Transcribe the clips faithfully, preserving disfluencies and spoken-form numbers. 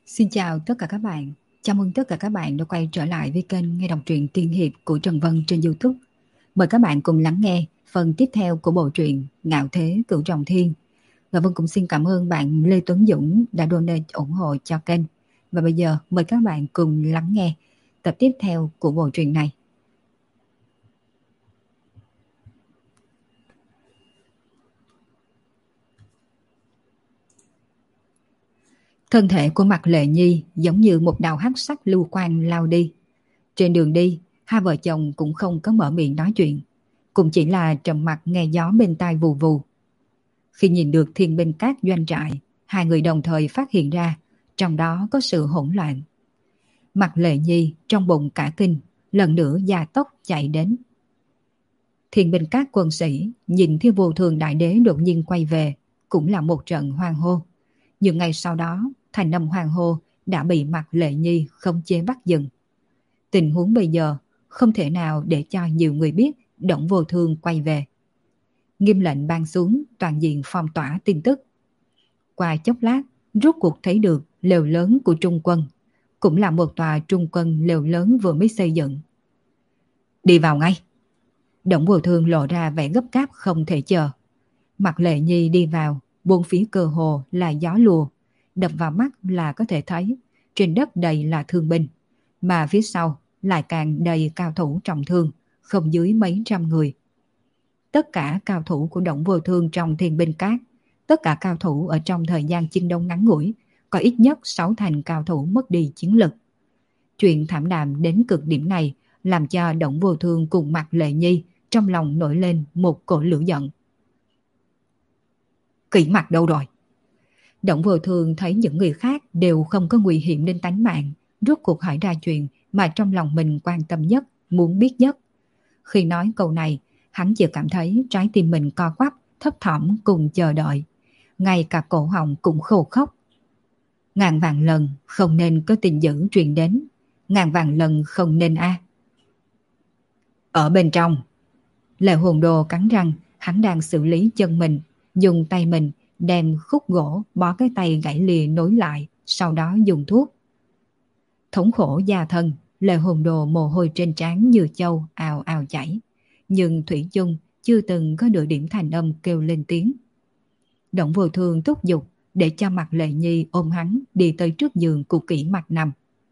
Xin chào tất cả các bạn. Chào mừng tất cả các bạn đã quay trở lại với kênh nghe đọc truyện tiên hiệp của Trần Vân trên YouTube. Mời các bạn cùng lắng nghe phần tiếp theo của bộ truyện Ngạo Thế Cửu Trọng Thiên. Và Vân cũng xin cảm ơn bạn Lê Tuấn Dũng đã donate ủng hộ cho kênh. Và bây giờ mời các bạn cùng lắng nghe tập tiếp theo của bộ truyện này. Thân thể của Mạc Lệ Nhi giống như một đạo hắc sắc lưu quang lao đi. Trên đường đi, hai vợ chồng cũng không có mở miệng nói chuyện, cũng chỉ là trầm mặc nghe gió bên tai vù vù. Khi nhìn được thiên binh các doanh trại, hai người đồng thời phát hiện ra trong đó có sự hỗn loạn. Mạc Lệ Nhi trong bụng cả kinh, lần nữa gia tốc chạy đến. Thiên binh các quân sĩ nhìn Thiên Vô Thường Đại Đế đột nhiên quay về, cũng là một trận hoang hô. Nhưng ngay sau đó, thành âm hoang hô đã bị Mạc Lệ Nhi khống chế bắt dừng. Tình huống bây giờ không thể nào để cho nhiều người biết Đổng Vô Thương quay về. Nghiêm lệnh ban xuống, toàn diện phong tỏa tin tức. Qua chốc lát, rốt cuộc thấy được lều lớn của Trung quân, cũng là một tòa Trung quân lều lớn vừa mới xây dựng. Đi vào ngay. Đổng Vô Thương lộ ra vẻ gấp gáp không thể chờ. Mạc Lệ Nhi đi vào, bốn phía cơ hồ là gió lùa, đập vào mắt là có thể thấy trên đất đầy là thương binh, mà phía sau lại càng đầy cao thủ trọng thương, không dưới mấy trăm người. Tất cả cao thủ của Đổng Vô Thương trong thiên binh các, tất cả cao thủ ở trong thời gian chiến đấu ngắn ngủi, có ít nhất sáu thành cao thủ mất đi chiến lực. Chuyện thảm đạm đến cực điểm này làm cho Đổng Vô Thương cùng Mạc Lệ Nhi trong lòng nổi lên một cỗ lửa giận. Kỷ Mặc đâu rồi? Đổng Vô Thương thấy những người khác đều không có nguy hiểm đến tánh mạng, rốt cuộc hỏi ra chuyện mà trong lòng mình quan tâm nhất, muốn biết nhất. Khi nói câu này, hắn chỉ cảm thấy trái tim mình co quắp, thấp thỏm cùng chờ đợi. Ngay cả cổ họng cũng khô khốc. Ngàn vạn lần không nên có tin dữ truyền đến, ngàn vạn lần không nên a. Ở bên trong, Lệ Hồn Đồ cắn răng, hắn đang xử lý chân mình, dùng tay mình đem khúc gỗ bó cái tay gãy lìa nối lại, sau đó dùng thuốc. Thống khổ da thân, Lệ Hồn Đồ mồ hôi trên trán như châu ào ào chảy, nhưng thủy chung chưa từng có nửa điểm thành âm kêu lên tiếng. Đổng Vô Thương thúc giục để cho Mạc Lệ Nhi ôm hắn đi tới trước giường của Kỷ Mặc nằm.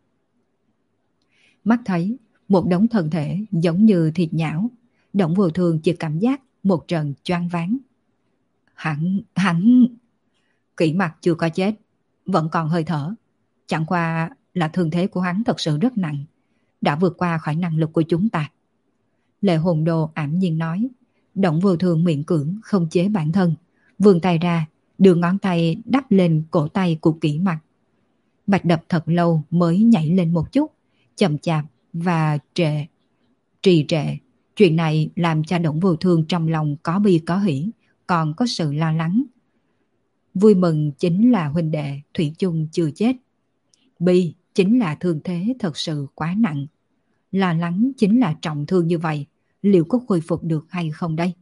Mắt thấy một đống thân thể giống như thịt nhão, Đổng Vô Thương chỉ cảm giác một trận choáng váng. Hắn, hắn... Kỷ Mặc chưa có chết, vẫn còn hơi thở. Chẳng qua là thương thế của hắn thật sự rất nặng, đã vượt qua khỏi năng lực của chúng ta. Lệ Hồn Đồ ảm nhiên nói. Đổng Vô Thương miễn cưỡng không chế bản thân, vươn tay ra, đưa ngón tay đắp lên cổ tay của Kỷ Mặc. Mạch đập thật lâu mới nhảy lên một chút, chậm chạp và trệ, trì trệ. Chuyện này làm cho Đổng Vô Thương trong lòng có bi có hỉ, còn có sự lo lắng. Vui mừng chính là huynh đệ thủy chung chưa chết. Bi chính là thương thế thật sự quá nặng. Lo lắng chính là trọng thương như vậy, liệu có khôi phục được hay không đây?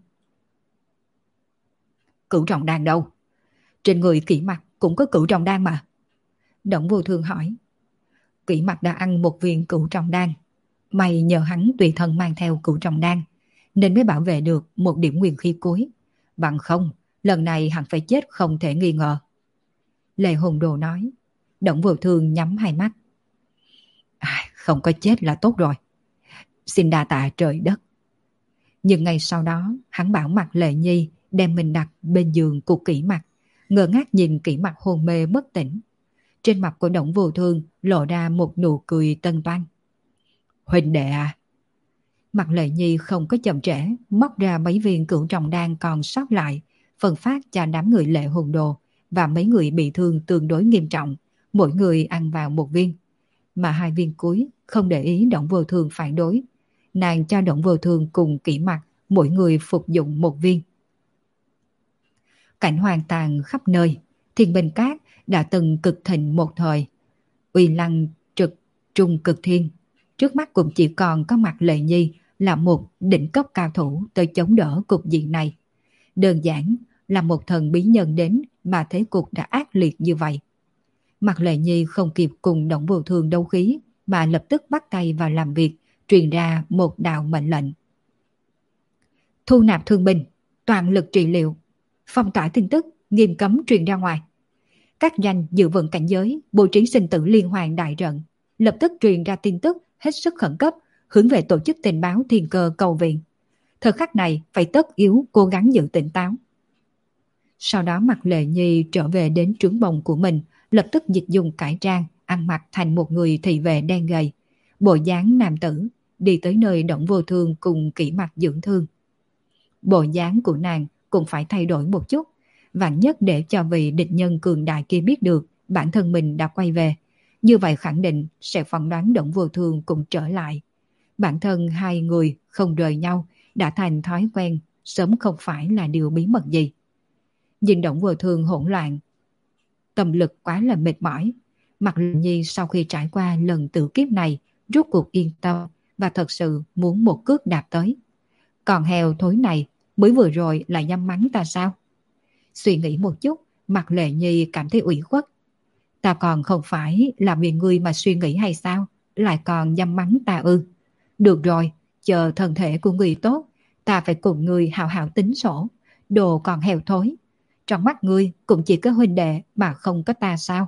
Cửu trọng đan đâu? Trên người Kỷ Mặc cũng có cửu trọng đan mà. Đổng Vô Thương hỏi. Kỷ Mặc đã ăn một viên cửu trọng đan. May nhờ hắn tùy thân mang theo cửu trọng đan, nên mới bảo vệ được một điểm nguyên khí cuối. Bằng không, lần này hắn phải chết không thể nghi ngờ. Lệ Hồn Đồ nói. Đổng Vô Thương nhắm hai mắt. À, không có chết là tốt rồi. Xin đa tạ trời đất. Nhưng ngay sau đó, hắn bảo Mạc Lệ Nhi đem mình đặt bên giường của Kỷ Mặc, ngơ ngác nhìn Kỷ Mặc hôn mê bất tỉnh. Trên mặt của Đổng Vô Thương lộ ra một nụ cười tân toan. Huynh đệ à? Mạc Lệ Nhi không có chậm trễ, móc ra mấy viên cửu trọng đan còn sót lại, phân phát cho đám người Lệ Hồn Đồ và mấy người bị thương tương đối nghiêm trọng, mỗi người ăn vào một viên. Mà hai viên cuối không để ý Đổng Vô Thương phản đối, nàng cho Đổng Vô Thương cùng Kỷ Mặc mỗi người phục dụng một viên. Cảnh hoang tàn khắp nơi, thiên binh các đã từng cực thịnh một thời, uy lăng trực trung cực thiên. Trước mắt cũng chỉ còn có Mạc Lệ Nhi là một đỉnh cấp cao thủ tới chống đỡ cục diện này. Đơn giản là một thần bí nhân đến mà thế cục đã ác liệt như vậy. Mạc Lệ Nhi không kịp cùng Đổng Vô Thường đấu khí mà lập tức bắt tay vào làm việc, truyền ra một đạo mệnh lệnh. Thu nạp thương binh, toàn lực trị liệu, phong tỏa tin tức, nghiêm cấm truyền ra ngoài. Các doanh giữ vững cảnh giới, bố trí sinh tử liên hoàn đại trận, lập tức truyền ra tin tức hết sức khẩn cấp, hướng về tổ chức tình báo thiên cơ cầu viện. Thời khắc này phải tất yếu cố gắng giữ tỉnh táo. Sau đó Mạc Lệ Nhi trở về đến trướng bồng của mình, lập tức dịch dùng cải trang, ăn mặc thành một người thị vệ đen gầy, bộ dáng nam tử, đi tới nơi Đổng Vô Thương cùng Kỷ Mặc dưỡng thương. Bộ dáng của nàng cũng phải thay đổi một chút, vạn nhất để cho vị địch nhân cường đại kia biết được bản thân mình đã quay về, như vậy khẳng định sẽ phỏng đoán Đổng Vô Thương cũng trở lại. Bản thân hai người không rời nhau đã thành thói quen, sớm không phải là điều bí mật gì. Nhìn Đổng Vô Thương hỗn loạn, tâm lực quá là mệt mỏi. Mạc Lệ Nhi sau khi trải qua lần tử kiếp này rốt cuộc yên tâm và thật sự muốn một cước đạp tới. Còn heo thối này mới vừa rồi lại nhắm mắng ta sao? Suy nghĩ một chút, Mạc Lệ Nhi cảm thấy ủy khuất. Ta còn không phải là vì ngươi mà suy nghĩ hay sao? Lại còn nhắm mắng ta ư? Được rồi, chờ thân thể của ngươi tốt, ta phải cùng ngươi hào hào tính sổ. Đồ còn heo thối. Trong mắt ngươi cũng chỉ có huynh đệ mà không có ta sao?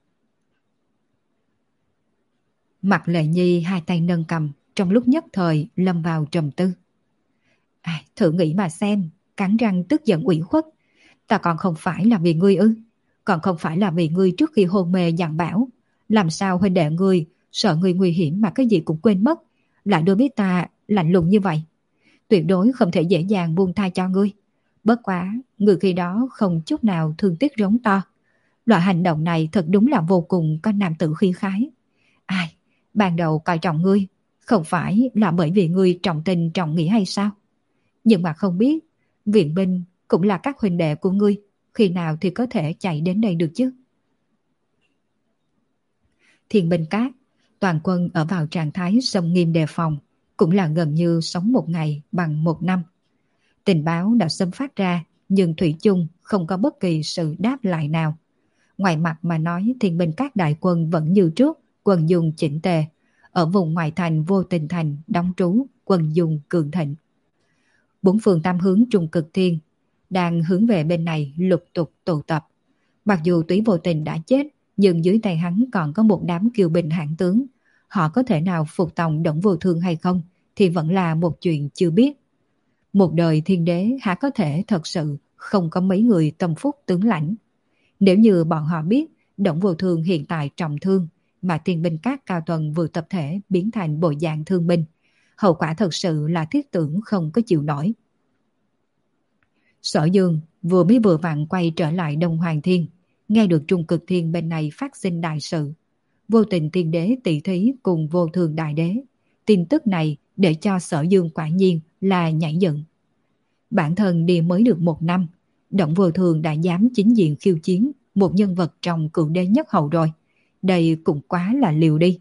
Mạc Lệ Nhi hai tay nâng cầm, trong lúc nhất thời lâm vào trầm tư. À, thử nghĩ mà xem, cắn răng tức giận ủy khuất. Ta còn không phải là vì ngươi ư? Còn không phải là vì ngươi trước khi hôn mê dặn bảo. Làm sao huynh đệ ngươi sợ ngươi nguy hiểm mà cái gì cũng quên mất, lại đối với ta lạnh lùng như vậy? Tuyệt đối không thể dễ dàng buông tha cho ngươi. Bất quá, người khi đó không chút nào thương tiếc rống to. Loại hành động này thật đúng là vô cùng có nam tử khí khái. Ai, ban đầu coi trọng ngươi, không phải là bởi vì ngươi trọng tình trọng nghĩa hay sao? Nhưng mà không biết, viện binh cũng là các huynh đệ của ngươi, khi nào thì có thể chạy đến đây được chứ? Thiên binh cát, toàn quân ở vào trạng thái sông nghiêm đề phòng, cũng là gần như sống một ngày bằng một năm. Tình báo đã xâm phát ra, nhưng thủy chung không có bất kỳ sự đáp lại nào. Ngoài mặt mà nói, thiên binh các đại quân vẫn như trước, quân dùng chỉnh tề. Ở vùng ngoại thành Vô Tình Thành đóng trú, quân dùng cường thịnh. Bốn phương tam hướng Trung Cực Thiên đang hướng về bên này lục tục tụ tập. Mặc dù Túy Vô Tình đã chết, nhưng dưới tay hắn còn có một đám kiêu binh hãn tướng. Họ có thể nào phục tòng Đổng Vô Thương hay không thì vẫn là một chuyện chưa biết. Một đời thiên đế há có thể thật sự không có mấy người tâm phúc tướng lãnh. Nếu như bọn họ biết Đổng Vô Thương hiện tại trọng thương, mà thiên binh các cao tuần vừa tập thể biến thành bộ dạng thương binh, hậu quả thật sự là thiết tưởng không có chịu nổi. Sở Dương vừa mới vừa vặn quay trở lại Đông Hoàng Thiên, nghe được Trung Cực Thiên bên này phát sinh đại sự. Vô Tình Thiên Đế tỷ thí cùng Vô Thường Đại Đế. Tin tức này để cho Sở Dương quả nhiên là nhảy dựng. Bản thân đi mới được một năm, Đổng Vô Thường đã dám chính diện khiêu chiến một nhân vật trong cựu đế nhất hậu rồi. Đây cũng quá là liều đi.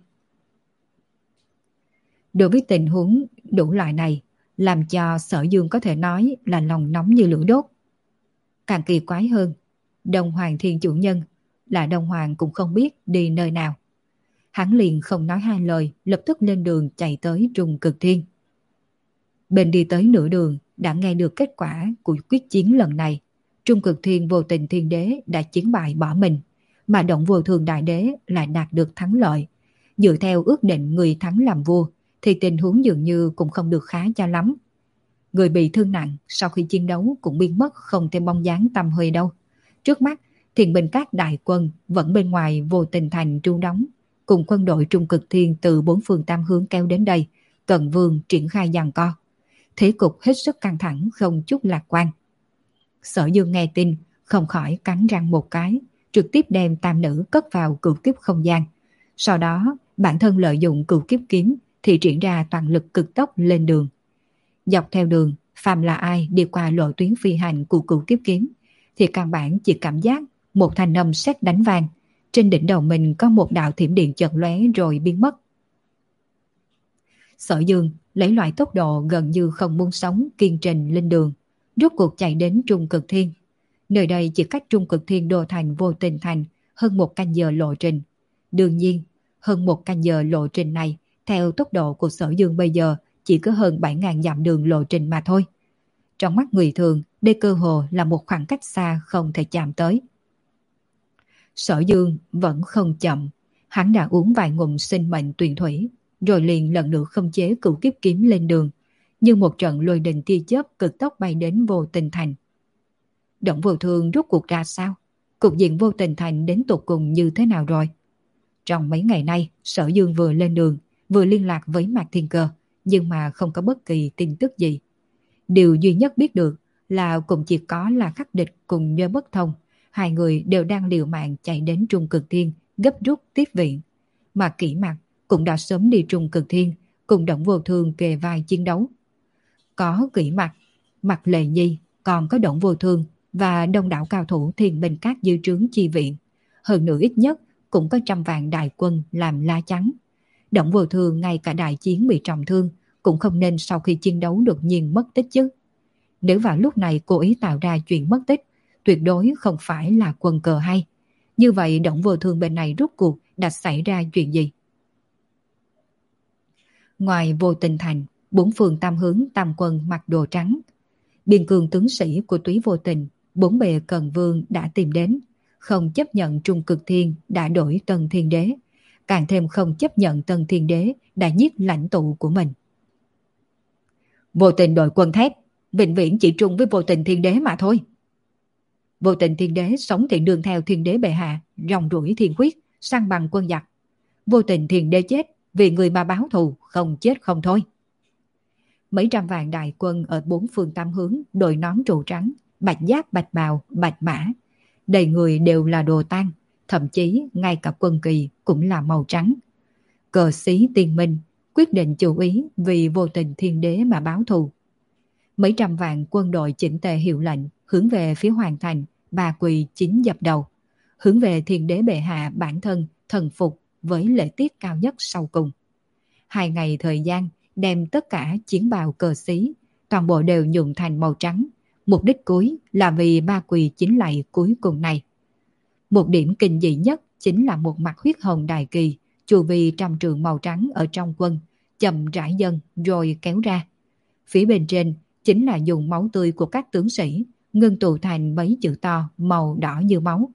Đối với tình huống đủ loại này, làm cho Sở Dương có thể nói là lòng nóng như lửa đốt. Càng kỳ quái hơn, Đông Hoàng Thiên chủ nhân là Đông Hoàng cũng không biết đi nơi nào. Hắn liền không nói hai lời, lập tức lên đường chạy tới Trung Cực Thiên. Bên đi tới nửa đường đã nghe được kết quả của quyết chiến lần này. Trung Cực Thiên Vô Tình Thiên Đế đã chiến bại bỏ mình, mà Động Vô Thường Đại Đế lại đạt được thắng lợi. Dựa theo ước định người thắng làm vua, thì tình huống dường như cũng không được khá cho lắm. Người bị thương nặng sau khi chiến đấu cũng biến mất không thêm bóng dáng tăm hơi đâu. Trước mắt, Thiên binh các đại quân vẫn bên ngoài Vô Tình Thành trú đóng, cùng quân đội Trung Cực Thiên từ bốn phương tam hướng kéo đến đây, Cận Vương triển khai giằng co. Thế cục hết sức căng thẳng, không chút lạc quan. Sở Dương nghe tin, không khỏi cắn răng một cái, trực tiếp đem tam nữ cất vào cửu kiếp không gian. Sau đó, bản thân lợi dụng cửu kiếp kiếm thì triển ra toàn lực cực tốc lên đường. Dọc theo đường, phàm là ai đi qua lộ tuyến phi hành của cửu kiếp kiếm, thì căn bản chỉ cảm giác một thanh âm sét đánh vang. Trên đỉnh đầu mình có một đạo thiểm điện chợt lóe rồi biến mất. Sở Dương lấy loại tốc độ gần như không muốn sống kiên trình lên đường, rốt cuộc chạy đến Trung Cực Thiên. Nơi đây chỉ cách Trung Cực Thiên đô thành Vô Tình Thành hơn một canh giờ lộ trình. Đương nhiên, hơn một canh giờ lộ trình này, theo tốc độ của Sở Dương bây giờ, chỉ có hơn bảy nghìn dặm đường lộ trình mà thôi. Trong mắt người thường, đây cơ hồ là một khoảng cách xa không thể chạm tới. Sở Dương vẫn không chậm, hắn đã uống vài ngụm sinh mệnh tuyền thủy, rồi liền lần nữa khống chế cửu kiếp kiếm lên đường, như một trận lôi đình tia chớp cực tốc bay đến Vô Tình Thành. Động Vô Thương rốt cuộc ra sao? Cục diện Vô Tình Thành đến tột cùng như thế nào rồi? Trong mấy ngày nay, Sở Dương vừa lên đường, vừa liên lạc với Mạc Thiên Cơ, nhưng mà không có bất kỳ tin tức gì. Điều duy nhất biết được là cũng chỉ có là Khắc Địch cùng Nhơ Bất Thông, hai người đều đang liều mạng chạy đến Trung Cực Thiên gấp rút tiếp viện, mà Kỷ Mặc cũng đã sớm đi Trung Cực Thiên cùng Động Vô Thương kề vai chiến đấu. Có Kỷ Mặc, Mạc Lệ Nhi, còn có Động Vô Thương và đông đảo cao thủ Thiên Binh Các dư trướng chi viện, hơn nữa ít nhất cũng có trăm vạn đại quân làm lá chắn. Động Vô Thương ngay cả đại chiến bị trọng thương cũng không nên sau khi chiến đấu đột nhiên mất tích chứ. Nếu vào lúc này cố ý tạo ra chuyện mất tích, tuyệt đối không phải là quân cờ hay. Như vậy Động Vô Thương bên này rốt cuộc đã xảy ra chuyện gì? Ngoài Vô Tình Thành, bốn phương tam hướng tam quân mặc đồ trắng. Biên cương tướng sĩ của Túy Vô Tình, bốn bề Cần Vương đã tìm đến, không chấp nhận Trung Cực Thiên đã đổi Tân Thiên Đế, càng thêm không chấp nhận Tân Thiên Đế đã giết lãnh tụ của mình. Vô Tình đội quân thép, vĩnh viễn chỉ trung với Vô Tình Thiên Đế mà thôi. Vô Tình Thiên Đế sống thiện đường theo Thiên Đế bệ hạ, ròng rủi thiên quyết, săn bằng quân giặc. Vô Tình Thiên Đế chết vì người mà báo thù, không chết không thôi. Mấy trăm vạn đại quân ở bốn phương tám hướng, đội nón trụ trắng, bạch giáp bạch bào, bạch mã, đầy người đều là đồ tang, thậm chí ngay cả quân kỳ cũng là màu trắng. Cờ xí tiên minh, quyết định chủ ý vì Vô Tình Thiên Đế mà báo thù. Mấy trăm vạn quân đội chỉnh tề hiệu lệnh, hướng về phía hoàng thành, ba quỳ chín dập đầu, hướng về Thiên Đế bệ hạ bản thân thần phục với lễ tiết cao nhất sau cùng. Hai ngày thời gian đem tất cả chiến bào cờ xí, toàn bộ đều nhuộm thành màu trắng, mục đích cuối là vì ba quỳ chín lạy cuối cùng này. Một điểm kinh dị nhất chính là một mặt huyết hồng đại kỳ, chu vi trăm trượng màu trắng ở trong quân, chậm rãi dần rồi kéo ra. Phía bên trên chính là dùng máu tươi của các tướng sĩ, ngưng tụ thành mấy chữ to màu đỏ như máu.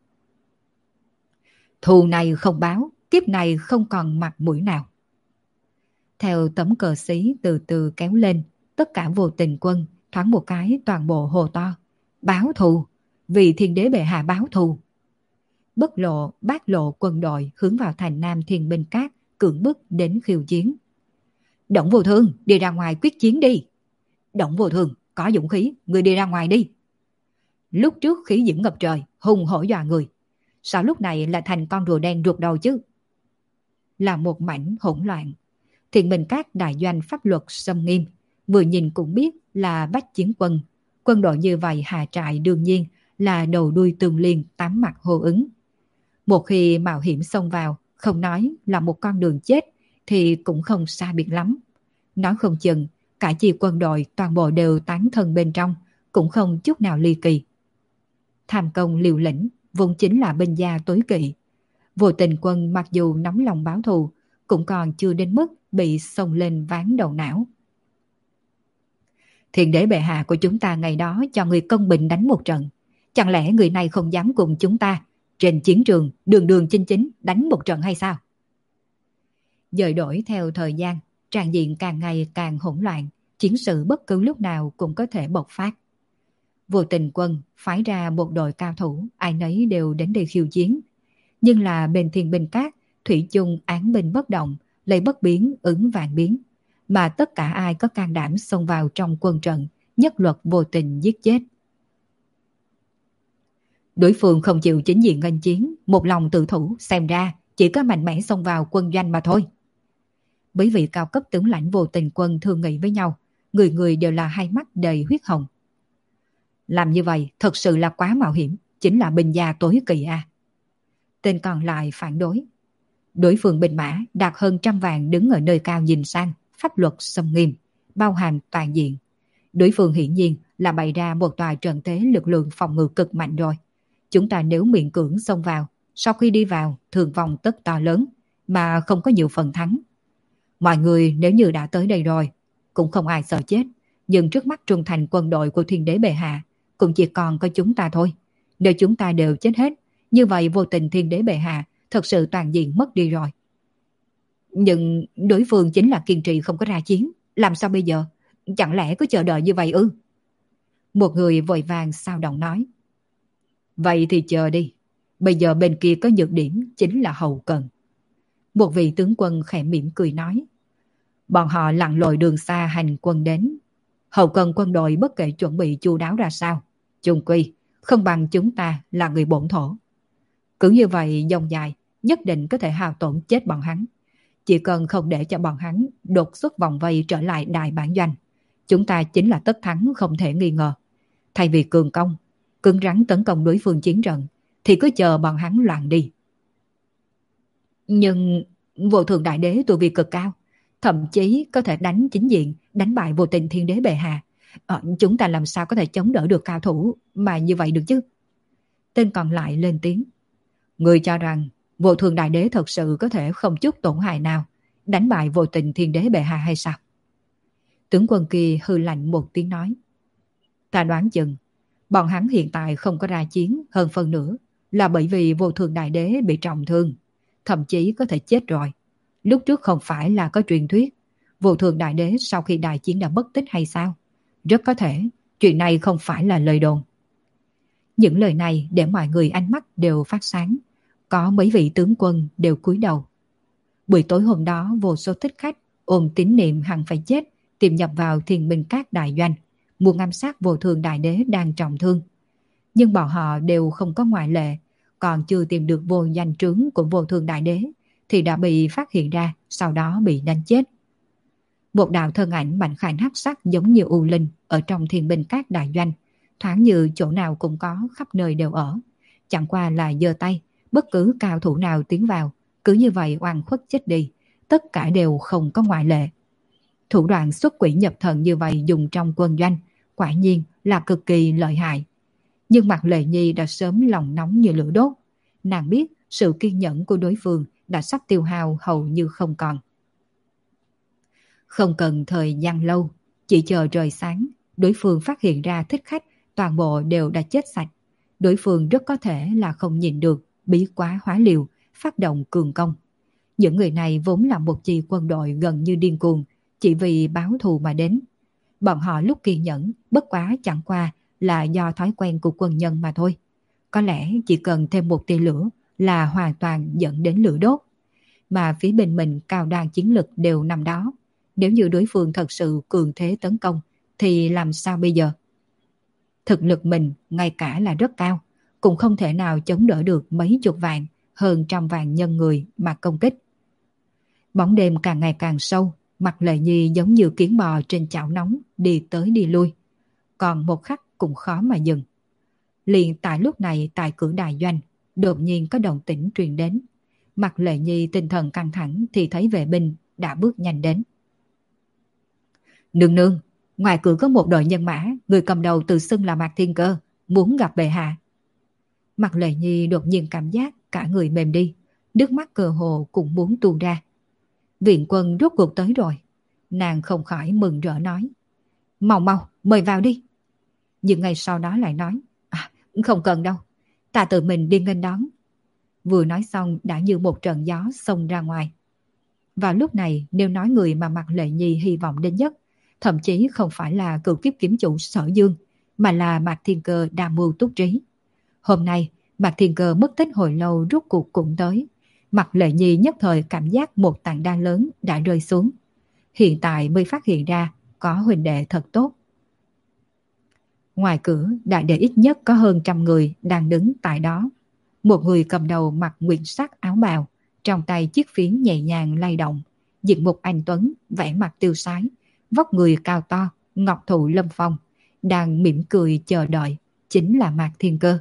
Thù này không báo, kiếp này không còn mặt mũi nào. Theo tấm cờ xí từ từ kéo lên, tất cả Vô Tình quân thoáng một cái toàn bộ hồ to. Báo thù, vì Thiên Đế bệ hạ báo thù. Bất lộ, bát lộ quân đội hướng vào thành Nam Thiên Binh Các, cưỡng bức đến khiêu chiến. Động Vô Thương, đi ra ngoài quyết chiến đi. Động Vô Thương, có dũng khí, người đi ra ngoài đi. Lúc trước khí diễm ngập trời, hùng hổ dọa người. Sao lúc này lại thành con rùa đen ruột đầu chứ? Là một mảnh hỗn loạn. Thiên Binh Các đại doanh pháp luật xâm nghiêm, vừa nhìn cũng biết là bách chiến quân. Quân đội như vậy hạ trại đương nhiên là đầu đuôi tương liên, tám mặt hô ứng. Một khi mạo hiểm xông vào, không nói là một con đường chết thì cũng không xa biệt lắm. Nói không chừng cả chi quân đội toàn bộ đều tán thân bên trong, cũng không chút nào ly kỳ. Tham công liều lĩnh vốn chính là binh gia tối kỵ. Vô Tình quân mặc dù nóng lòng báo thù, cũng còn chưa đến mức bị xông lên ván đầu não. Thiên Đế bệ hạ của chúng ta ngày đó cho người công bình đánh một trận, chẳng lẽ người này không dám cùng chúng ta trên chiến trường đường đường chinh chính đánh một trận hay sao? Dời đổi theo thời gian, tràn diện càng ngày càng hỗn loạn, chiến sự bất cứ lúc nào cũng có thể bộc phát. Vô Tình quân phái ra một đội cao thủ, ai nấy đều đến đây khiêu chiến. Nhưng là bên Thiên Binh Các, thủy chung án binh bất động, lấy bất biến ứng vạn biến. Mà tất cả ai có can đảm xông vào trong quân trận, nhất luật vô tình giết chết. Đối phương không chịu chính diện nghênh chiến, một lòng tự thủ, xem ra chỉ có mạnh mẽ xông vào quân doanh mà thôi. Mấy vị cao cấp tướng lãnh Vô Tình quân thương nghị với nhau, người người đều là hai mắt đầy huyết hồng. Làm như vậy thật sự là quá mạo hiểm, chính là binh gia tối kỵ à. Tên còn lại phản đối. Đối phương binh mã đạt hơn trăm vạn đứng ở nơi cao nhìn sang, pháp luật xâm nghiêm, bao hàm toàn diện. Đối phương hiển nhiên là bày ra một tòa trận thế lực lượng phòng ngự cực mạnh rồi. Chúng ta nếu miễn cưỡng xông vào, sau khi đi vào thương vong tất to lớn mà không có nhiều phần thắng. Mọi người nếu như đã tới đây rồi, cũng không ai sợ chết, nhưng trước mắt trung thành quân đội của thiên đế bệ hạ cũng chỉ còn có chúng ta thôi. Nếu chúng ta đều chết hết, như vậy vô tình thiên đế bệ hạ thật sự toàn diện mất đi rồi. Nhưng đối phương chính là kiên trì không có ra chiến, làm sao bây giờ? Chẳng lẽ cứ chờ đợi như vậy ư? Một người vội vàng sao động nói. Vậy thì chờ đi, bây giờ bên kia có nhược điểm chính là hậu cần. Một vị tướng quân khẽ mỉm cười nói. Bọn họ lặn lội đường xa hành quân đến. Hậu cần quân đội bất kể chuẩn bị chu đáo ra sao, chung quy không bằng chúng ta là người bổn thổ. Cứ như vậy dòng dài nhất định có thể hao tổn chết bọn hắn. Chỉ cần không để cho bọn hắn đột xuất vòng vây trở lại đại bản doanh, chúng ta chính là tất thắng không thể nghi ngờ. Thay vì cường công, cứng rắn tấn công đối phương chiến trận, thì cứ chờ bọn hắn loạn đi. Nhưng vô thượng đại đế tu vi cực cao, thậm chí có thể đánh chính diện, đánh bại vô tình thiên đế bệ hạ. Ờ, chúng ta làm sao có thể chống đỡ được cao thủ mà như vậy được chứ? Tên còn lại lên tiếng. Người cho rằng vô thượng đại đế thật sự có thể không chút tổn hại nào đánh bại vô tình thiên đế bệ hạ hay sao? Tướng quân kia hư lạnh một tiếng nói. Ta đoán chừng bọn hắn hiện tại không có ra chiến hơn phần nữa là bởi vì vô thượng đại đế bị trọng thương, thậm chí có thể chết rồi. Lúc trước không phải là có truyền thuyết vô thượng đại đế sau khi đại chiến đã mất tích hay sao? Rất có thể chuyện này không phải là lời đồn. Những lời này để mọi người ánh mắt đều phát sáng. Có mấy vị tướng quân đều cúi đầu. Buổi tối hôm đó vô số thích khách ôm tín niệm hẳn phải chết tìm nhập vào Thiên Binh Các đại doanh, muốn ám sát vô thượng đại đế đang trọng thương. Nhưng bọn họ đều không có ngoại lệ, còn chưa tìm được vô danh trướng của vô thượng đại đế thì đã bị phát hiện ra, sau đó bị đánh chết. Một đạo thân ảnh mạnh khảnh hắc sắc giống như u linh ở trong Thiên Binh Các đại doanh, thoáng như chỗ nào cũng có, khắp nơi đều ở. Chẳng qua là giơ tay, bất cứ cao thủ nào tiến vào, cứ như vậy oan khuất chết đi, tất cả đều không có ngoại lệ. Thủ đoạn xuất quỷ nhập thần như vậy dùng trong quân doanh, quả nhiên là cực kỳ lợi hại. Nhưng Mạc Lệ Nhi đã sớm lòng nóng như lửa đốt. Nàng biết sự kiên nhẫn của đối phương đã sắp tiêu hao hầu như không còn. Không cần thời gian lâu, chỉ chờ trời sáng, đối phương phát hiện ra thích khách toàn bộ đều đã chết sạch. Đối phương rất có thể là không nhìn được, bí quá hóa liều, phát động cường công. Những người này vốn là một chi quân đội gần như điên cuồng, chỉ vì báo thù mà đến. Bọn họ lúc kiên nhẫn, bất quá chẳng qua là do thói quen của quân nhân mà thôi. Có lẽ chỉ cần thêm một tia lửa là hoàn toàn dẫn đến lửa đốt. Mà phía bên mình cao đan chiến lực đều nằm đó. Nếu như đối phương thật sự cường thế tấn công, thì làm sao bây giờ? Thực lực mình ngay cả là rất cao, cũng không thể nào chống đỡ được mấy chục vạn, hơn trăm vạn nhân người mà công kích. Bóng đêm càng ngày càng sâu, Mạc Lệ Nhi giống như kiến bò trên chảo nóng, đi tới đi lui. Còn một khắc cũng khó mà dừng. Liền tại lúc này tại cửa đại doanh, đột nhiên có động tĩnh truyền đến. Mạc Lệ Nhi tinh thần căng thẳng thì thấy vệ binh đã bước nhanh đến. Nương nương, ngoài cửa có một đội nhân mã, người cầm đầu tự xưng là Mạc Thiên Cơ, muốn gặp bệ hạ. Mạc Lệ Nhi đột nhiên cảm giác cả người mềm đi, nước mắt cơ hồ cũng muốn tuôn ra. Viện quân rốt cuộc tới rồi. Nàng không khỏi mừng rỡ nói. Mau mau, mời vào đi. Nhưng ngay sau đó lại nói. À, không cần đâu, ta tự mình đi nghênh đón. Vừa nói xong đã như một trận gió xông ra ngoài. Vào lúc này nếu nói người mà Mạc Lệ Nhi hy vọng đến nhất, thậm chí không phải là cựu kiếp kiếm chủ Sở Dương, mà là Mạc Thiên Cơ đa mưu túc trí. Hôm nay Mạc Thiên Cơ mất tích hồi lâu rốt cuộc cũng tới. Mạc Lệ Nhi nhất thời cảm giác một tảng đá lớn đã rơi xuống. Hiện tại mới phát hiện ra có huynh đệ thật tốt. Ngoài cửa đại đệ ít nhất có hơn trăm người đang đứng tại đó. Một người cầm đầu mặc nguyện sắc áo bào, trong tay chiếc phiến nhẹ nhàng lay động, diện mục anh tuấn, vẻ mặt tiêu sái, vóc người cao to, ngọc thụ lâm phong, đang mỉm cười chờ đợi, chính là Mạc Thiên Cơ.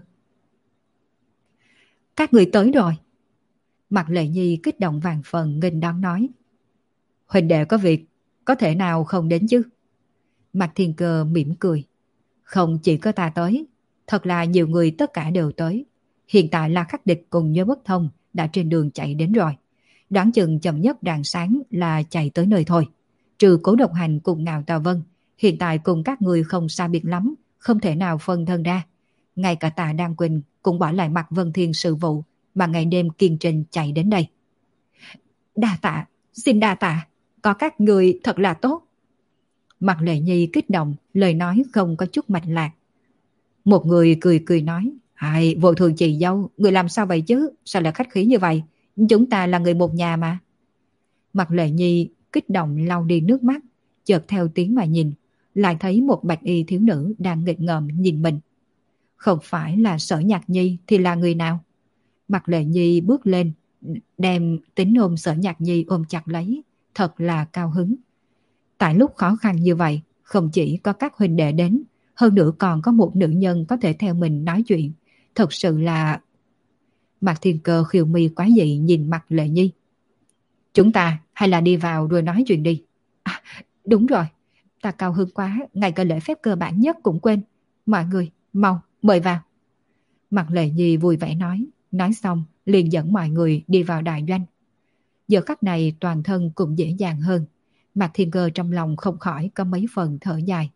Các người tới rồi. Mạc Lệ Nhi kích động vàng phần nghênh đón nói. Huynh đệ có việc, có thể nào không đến chứ? Mạc Thiên Cơ mỉm cười. Không chỉ có ta tới, thật là nhiều người tất cả đều tới. Hiện tại La Khắc Địch cùng Nhớ Bất Thông đã trên đường chạy đến rồi. Đoán chừng chậm nhất rạng sáng là chạy tới nơi thôi. Trừ Cố Độc Hành cùng Ngạo Tà Vân, hiện tại cùng các người không xa biệt lắm, không thể nào phân thân ra. Ngay cả Tạ Đan Quỳnh cũng bỏ lại Mạc Vân Thiên sự vụ mà ngày đêm kiên trình chạy đến đây. Đa tạ, xin đa tạ, có các người thật là tốt. Mạc Lệ Nhi kích động, lời nói không có chút mạch lạc. Một người cười cười nói, Ai, Vô Thường chị dâu, người làm sao vậy chứ, sao lại khách khí như vậy, chúng ta là người một nhà mà. Mạc Lệ Nhi kích động lau đi nước mắt, chợt theo tiếng mà nhìn, lại thấy một bạch y thiếu nữ đang nghịch ngợm nhìn mình. Không phải là Sở Nhạc Nhi thì là người nào? Mạc Lệ Nhi bước lên, đem Tính ôm Sở Nhạc Nhi ôm chặt lấy, thật là cao hứng. Tại lúc khó khăn như vậy, không chỉ có các huynh đệ đến, hơn nữa còn có một nữ nhân có thể theo mình nói chuyện, thật sự là... Mạc Thiên Cơ khiêu mi quá dị nhìn Mạc Lệ Nhi. Chúng ta hay là đi vào rồi nói chuyện đi. À, đúng rồi, ta cao hứng quá, ngay cả lễ phép cơ bản nhất cũng quên. Mọi người, mau, mời vào. Mạc Lệ Nhi vui vẻ nói, nói xong liền dẫn mọi người đi vào đại doanh. Giờ khắc này toàn thân cũng dễ dàng hơn. Mạc Thiên Cơ trong lòng không khỏi có mấy phần thở dài.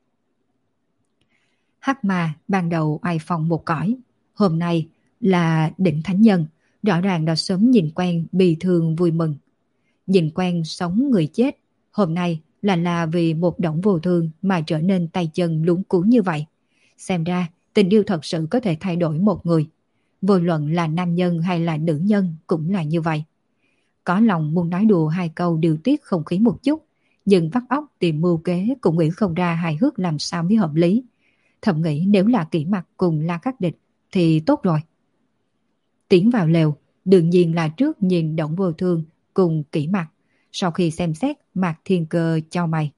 Hắc Ma ban đầu ai phòng một cõi, hôm nay là đỉnh thánh nhân, rõ ràng đã sớm nhìn quen bi thương vui mừng. Nhìn quen sống người chết, hôm nay là là vì một động vô thương mà trở nên tay chân luống cuống như vậy. Xem ra tình yêu thật sự có thể thay đổi một người. Vô luận là nam nhân hay là nữ nhân cũng là như vậy. Có lòng muốn nói đùa hai câu điều tiết không khí một chút, nhưng vắt óc tìm mưu kế cũng nghĩ không ra hài hước làm sao mới hợp lý. Thầm nghĩ nếu là Kỷ Mặc cùng La Khắc Địch thì tốt rồi. Tiến vào lều, đương nhiên là trước nhìn Động Vô Thương cùng Kỷ Mặc. Sau khi xem xét, Mạc Thiên Cơ chau mày.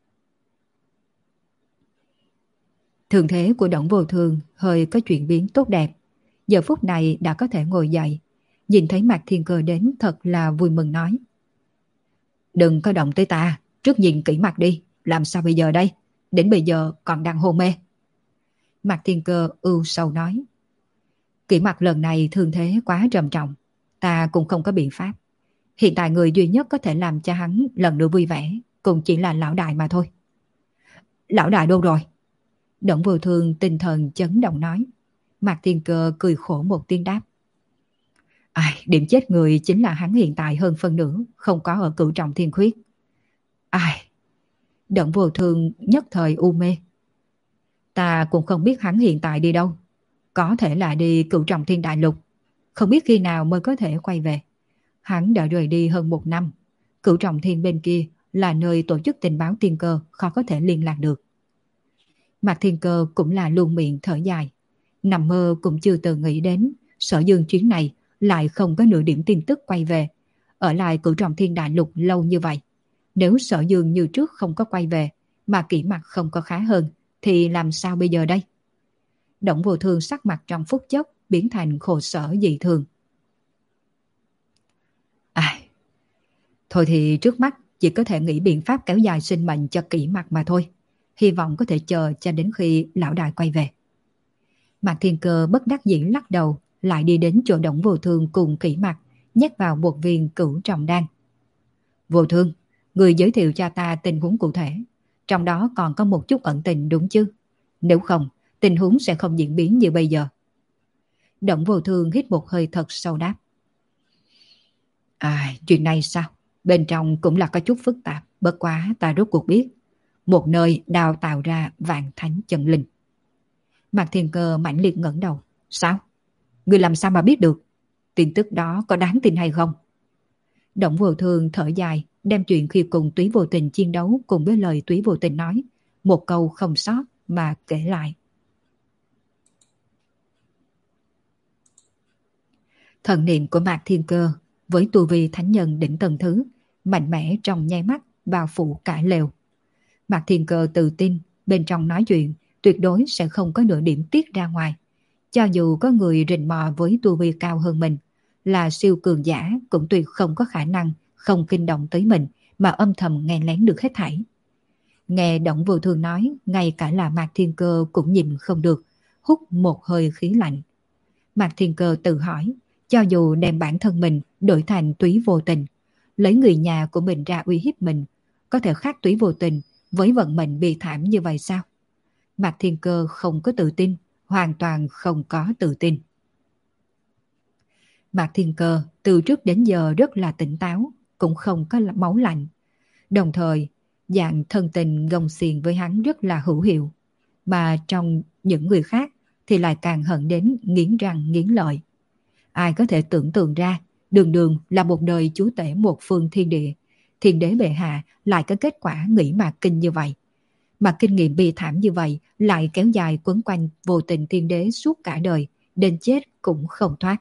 Thường thế của Động Vô Thương hơi có chuyển biến tốt đẹp. Giờ phút này đã có thể ngồi dậy. Nhìn thấy Mạc Thiên Cơ đến thật là vui mừng nói. Đừng có động tới ta, trước nhìn Kỷ Mặc đi, làm sao bây giờ đây? Đến bây giờ còn đang hôn mê. Mạc Thiên Cơ ưu sầu nói. Kỷ Mặc lần này thương thế quá trầm trọng, ta cũng không có biện pháp. Hiện tại người duy nhất có thể làm cho hắn lần nữa vui vẻ cũng chỉ là lão đại mà thôi. Lão đại đâu rồi? Động Vô Thương tinh thần chấn động nói. Mạc Thiên Cơ cười khổ một tiếng đáp. Ai, điểm chết người chính là hắn hiện tại hơn phân nửa không có ở Cửu Trọng Thiên Khuyết. Ai? Động Vô Thương nhất thời u mê. Ta cũng không biết hắn hiện tại đi đâu. Có thể là đi Cửu Trọng Thiên Đại Lục. Không biết khi nào mới có thể quay về. Hắn đã rời đi hơn một năm. Cửu Trọng Thiên bên kia là nơi tổ chức tình báo tiên cơ khó có thể liên lạc được. Mạc Thiên Cơ cũng là luôn miệng thở dài. Nằm mơ cũng chưa từng nghĩ đến Sở Dương chuyến này lại không có nửa điểm tin tức quay về. Ở lại Cửu Trọng Thiên Đại Lục lâu như vậy. Nếu Sở Dương như trước không có quay về mà Kỷ Mặc không có khá hơn thì làm sao bây giờ đây? Động Vô Thương sắc mặt trong phút chốc biến thành khổ sở dị thường. À, thôi thì trước mắt chỉ có thể nghĩ biện pháp kéo dài sinh mệnh cho Kỷ Mặc mà thôi. Hy vọng có thể chờ cho đến khi lão đại quay về. Mạc Thiên Cơ bất đắc dĩ lắc đầu, lại đi đến chỗ Động Vô Thương cùng Kỷ Mặc, nhét vào một viên cửu trọng đan. Vô Thương, người giới thiệu cho ta tình huống cụ thể, trong đó còn có một chút ẩn tình đúng chứ? Nếu không, tình huống sẽ không diễn biến như bây giờ. Động Vô Thương hít một hơi thật sâu đáp. À, chuyện này sao? Bên trong cũng là có chút phức tạp, bất quá ta rốt cuộc biết. Một nơi đào tạo ra vạn thánh chân linh. Mạc Thiên Cơ mãnh liệt ngẩng đầu. Sao? Người làm sao mà biết được? Tin tức đó có đáng tin hay không? Động Vô Thương thở dài, đem chuyện khi cùng Túy Vô Tình chiến đấu cùng với lời Túy Vô Tình nói, một câu không sót mà kể lại. Thần niệm của Mạc Thiên Cơ với tu vi thánh nhân đỉnh tầng thứ, mạnh mẽ trong nháy mắt bao phủ cả lều. Mạc Thiên Cơ tự tin bên trong nói chuyện tuyệt đối sẽ không có nửa điểm tiết ra ngoài. Cho dù có người rình mò với tu vi cao hơn mình, là siêu cường giả cũng tuyệt không có khả năng không kinh động tới mình mà âm thầm nghe lén được hết thảy. Nghe Động Vô Thương nói, ngay cả là Mạc Thiên Cơ cũng nhìn không được, hút một hơi khí lạnh. Mạc Thiên Cơ tự hỏi, cho dù đem bản thân mình đổi thành Túy Vô Tình, lấy người nhà của mình ra uy hiếp mình, có thể khác Túy Vô Tình với vận mệnh bi thảm như vậy sao? Mạc Thiên Cơ không có tự tin, hoàn toàn không có tự tin. Mạc Thiên Cơ từ trước đến giờ rất là tỉnh táo, cũng không có máu lạnh. Đồng thời, dạng thân tình gông xiềng với hắn rất là hữu hiệu, mà trong những người khác thì lại càng hận đến nghiến răng nghiến lợi. Ai có thể tưởng tượng ra, đường đường là một đời chúa tể một phương thiên địa, thiên đế bệ hạ lại có kết quả nghĩ mà kinh như vậy. Mà kinh nghiệm bi thảm như vậy lại kéo dài quấn quanh vô tình thiên đế suốt cả đời, đến chết cũng không thoát.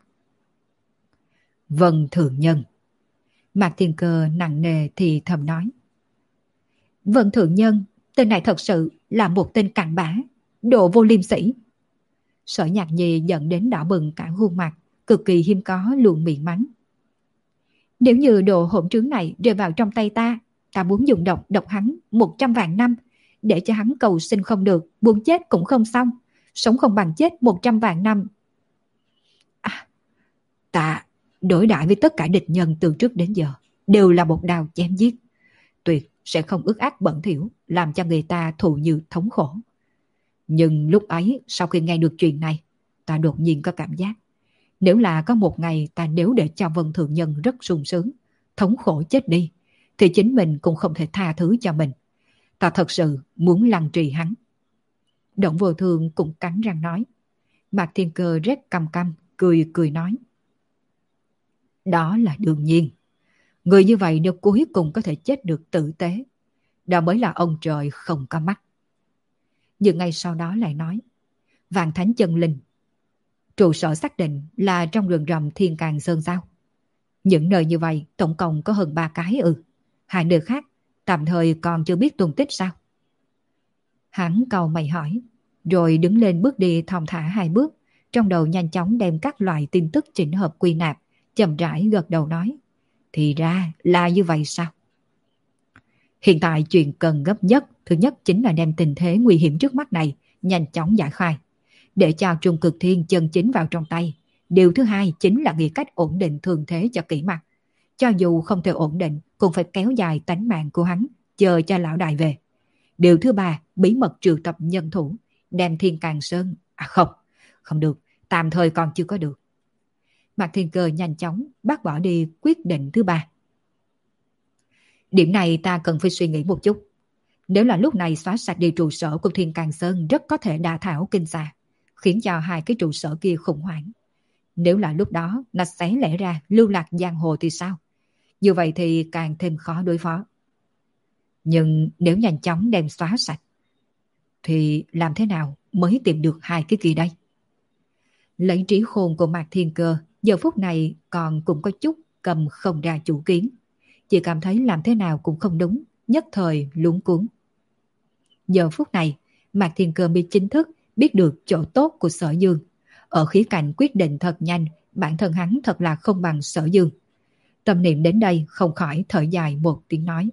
Vân Thượng Nhân. Mạc Thiên Cơ nặng nề thì thầm nói. Vân Thượng Nhân, tên này thật sự là một tên cặn bã, độ vô liêm sỉ. Sở Nhạc Nhi giận đến đỏ bừng cả khuôn mặt, cực kỳ hiếm có luồng miệng mắng. Nếu như đồ hỗn trướng này rơi vào trong tay ta, ta muốn dùng độc độc hắn một trăm vạn năm, để cho hắn cầu sinh không được, muốn chết cũng không xong, sống không bằng chết một trăm vạn năm. À, ta đối đãi với tất cả địch nhân từ trước đến giờ đều là một đao chém giết, tuyệt sẽ không ức ác bẩn thỉu làm cho người ta thụ như thống khổ. Nhưng lúc ấy, sau khi nghe được chuyện này, ta đột nhiên có cảm giác, nếu là có một ngày ta nếu để cho Vân Thượng Nhân rất sung sướng, thống khổ chết đi, thì chính mình cũng không thể tha thứ cho mình. Ta thật sự muốn lăng trì hắn. Động Vô Thương cũng cắn răng nói. Mạc Thiên Cơ rét căm căm, cười cười nói. Đó là đương nhiên. Người như vậy nếu cuối cùng có thể chết được tử tế, đó mới là ông trời không có mắt. Nhưng ngay sau đó lại nói. Vạn Thánh Chân Linh. Trụ sở xác định là trong rừng rậm Thiên Càng Sơn sao? Những nơi như vậy tổng cộng có hơn ba cái ư? Hai nơi khác tạm thời còn chưa biết tung tích sao? Hắn cau mày hỏi, rồi đứng lên bước đi thong thả hai bước, trong đầu nhanh chóng đem các loại tin tức chỉnh hợp quy nạp, chậm rãi gật đầu nói. Thì ra là như vậy sao? Hiện tại chuyện cần gấp nhất, thứ nhất chính là đem tình thế nguy hiểm trước mắt này nhanh chóng giải khai, để cho Trung Cực Thiên chân chính vào trong tay. Điều thứ hai chính là nghĩ cách ổn định thường thế cho kỹ mặt. Cho dù không thể ổn định, cũng phải kéo dài tánh mạng của hắn, chờ cho lão đại về. Điều thứ ba, bí mật triệu tập nhân thủ, đem Thiên Càng Sơn... À không, không được, tạm thời còn chưa có được. Mạc Thiên Cơ nhanh chóng bác bỏ đi quyết định thứ ba. Điểm này ta cần phải suy nghĩ một chút. Nếu là lúc này xóa sạch đi trụ sở của Thiên Càng Sơn, rất có thể đả thảo kinh xà, khiến cho hai cái trụ sở kia khủng hoảng. Nếu là lúc đó nó xé lẻ ra lưu lạc giang hồ thì sao? Như vậy thì càng thêm khó đối phó. Nhưng nếu nhanh chóng đem xóa sạch, thì làm thế nào mới tìm được hai cái kia đây? Lấy trí khôn của Mạc Thiên Cơ, giờ phút này còn cũng có chút cầm không ra chủ kiến. Chỉ cảm thấy làm thế nào cũng không đúng, nhất thời luống cuống. Giờ phút này, Mạc Thiên Cơ mới chính thức biết được chỗ tốt của Sở Dương. Ở khía cạnh quyết định thật nhanh, bản thân hắn thật là không bằng Sở Dương. Tâm niệm đến đây không khỏi thở dài một tiếng nói.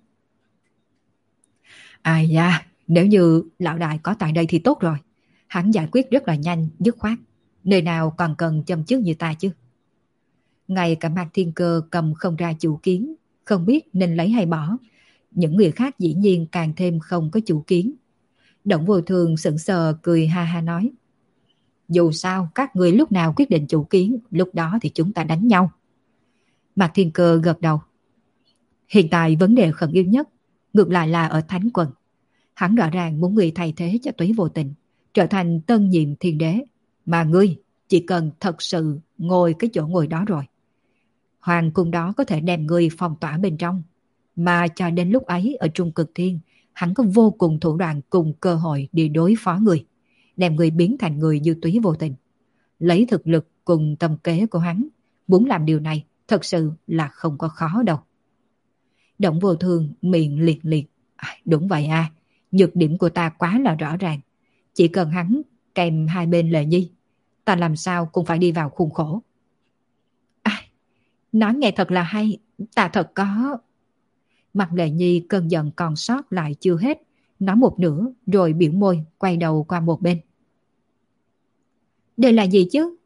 Ai da, nếu như lão đại có tại đây thì tốt rồi. Hắn giải quyết rất là nhanh, dứt khoát. Nơi nào còn cần châm chước như ta chứ? Ngay cả Mạc Thiên Cơ cầm không ra chủ kiến, không biết nên lấy hay bỏ. Những người khác dĩ nhiên càng thêm không có chủ kiến. Động Vô Thường sững sờ cười ha ha nói. Dù sao các người lúc nào quyết định chủ kiến, lúc đó thì chúng ta đánh nhau. Mạc Thiên Cơ gật đầu. Hiện tại vấn đề khẩn yếu nhất ngược lại là ở Thánh Quần. Hắn rõ ràng muốn người thay thế cho Túy Vô Tình, trở thành tân nhiệm thiên đế. Mà ngươi chỉ cần thật sự ngồi cái chỗ ngồi đó rồi, hoàng cung đó có thể đem ngươi phong tỏa bên trong. Mà cho đến lúc ấy ở Trung Cực Thiên, hắn có vô cùng thủ đoạn cùng cơ hội để đối phó người, đem người biến thành người như Túy Vô Tình. Lấy thực lực cùng tâm kế của hắn, muốn làm điều này thật sự là không có khó đâu. Động Vô Thường miệng liệt liệt. À, đúng vậy à, nhược điểm của ta quá là rõ ràng. Chỉ cần hắn kèm hai bên Lệ Nhi, ta làm sao cũng phải đi vào khuôn khổ. À, nói nghe thật là hay, ta thật có... Mặt Lệ Nhi cơn giận còn sót lại chưa hết, nói một nửa rồi biểu môi quay đầu qua một bên. Đây là gì chứ?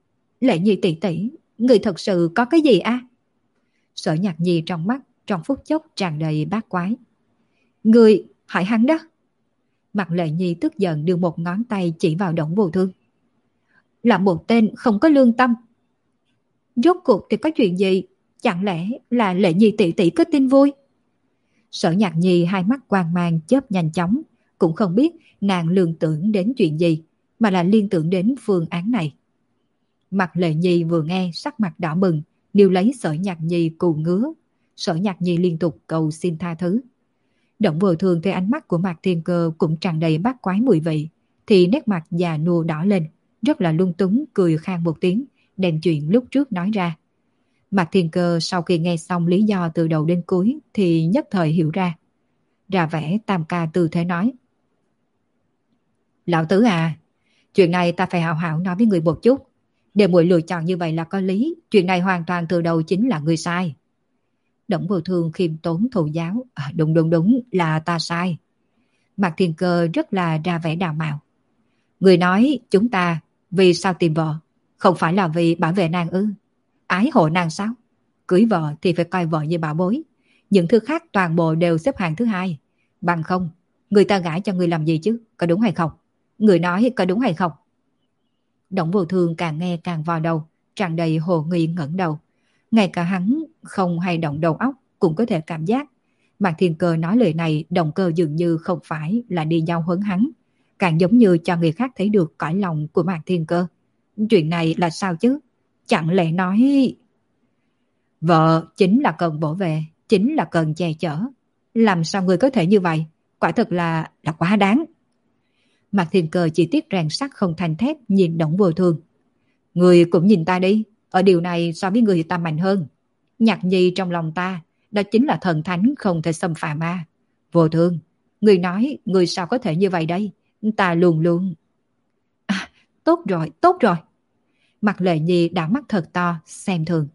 Lệ Nhi tỷ tỷ, người thật sự có cái gì a? Sở Nhạc Nhi trong mắt trong phút chốc tràn đầy bát quái. Người hỏi hắn đó. Mặt Lệ Nhi tức giận đưa một ngón tay chỉ vào Đổng Vô Thương. Là một tên không có lương tâm. Rốt cuộc thì có chuyện gì? Chẳng lẽ là Lệ Nhi tỷ tỷ có tin vui? Sở Nhạc Nhi hai mắt quang mang chớp nhanh chóng, cũng không biết nàng lường tưởng đến chuyện gì, mà là liên tưởng đến phương án này. Mặt Lệ Nhi vừa nghe sắc mặt đỏ bừng, níu lấy Sở Nhạc Nhi cù ngứa. Sở Nhạc Nhi liên tục cầu xin tha thứ. Động Vô Thường thấy ánh mắt của Mạc Thiên Cơ cũng tràn đầy bát quái mùi vị, thì nét mặt già nua đỏ lên, rất là lung túng cười khang một tiếng, đem chuyện lúc trước nói ra. Mạc Thiên Cơ sau khi nghe xong lý do từ đầu đến cuối thì nhất thời hiểu ra. Ra vẻ tam ca tư thế nói. Lão tứ à, chuyện này ta phải hào hảo nói với người một chút. Để muội lựa chọn như vậy là có lý, chuyện này hoàn toàn từ đầu chính là người sai. Đổng Vô Thương khiêm tốn thụ giáo. À, đúng đúng đúng là ta sai. Mạc Thiên Cơ rất là ra vẻ đào mạo. Người nói chúng ta vì sao tìm vợ? Không phải là vì bảo vệ nàng ư? Ái hộ nàng sao? Cưới vợ thì phải coi vợ như bảo bối. Những thứ khác toàn bộ đều xếp hạng thứ hai. Bằng không, người ta gả cho người làm gì chứ? Có đúng hay không? Người nói có đúng hay không? Đổng Vô Thương càng nghe càng vào đầu, tràn đầy hồ nghi ngẩng đầu. Ngay cả hắn không hay động đầu óc cũng có thể cảm giác Mạc Thiên Cơ nói lời này động cơ dường như không phải là đi giao hấn hắn, càng giống như cho người khác thấy được cõi lòng của Mạc Thiên Cơ. Chuyện này là sao chứ? Chẳng lẽ nói vợ chính là cần bảo vệ, chính là cần che chở. Làm sao người có thể như vậy? Quả thật là là quá đáng. Mạc Thiên Cơ chỉ tiếc rèn sắt không thành thép nhìn Đổng Vô Thương. Người cũng nhìn ta đi, ở điều này so với người ta mạnh hơn. Nhạc Nhi trong lòng ta, đó chính là thần thánh không thể xâm phạm ma. Vô Thương, người nói người sao có thể như vậy đây? Ta luôn luôn... À, tốt rồi, tốt rồi. Mặt Lệ Nhi đảo mắt thật to, xem thường.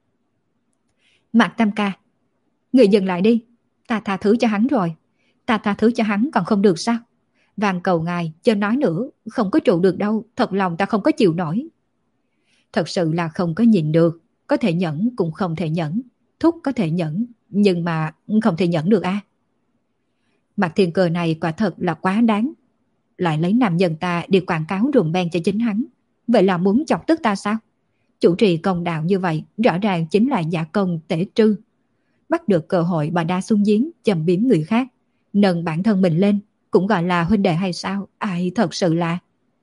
Mạc Tam ca, người dừng lại đi. Ta tha thứ cho hắn rồi. Ta tha thứ cho hắn còn không được sao? Van cầu ngài, chớ nói nữa, không có trụ được đâu, thật lòng ta không có chịu nổi. Thật sự là không có nhìn được, có thể nhẫn cũng không thể nhẫn, thúc có thể nhẫn, nhưng mà không thể nhẫn được a. À? Mạc Thiên Cơ này quả thật là quá đáng, lại lấy nam nhân ta đi quảng cáo rùng beng cho chính hắn, vậy là muốn chọc tức ta sao? Chủ trì công đạo như vậy, rõ ràng chính là giả công tể trư, bắt được cơ hội bà đa xung giếng châm biếm người khác, nâng bản thân mình lên, cũng gọi là huynh đệ hay sao? Ai thật sự là...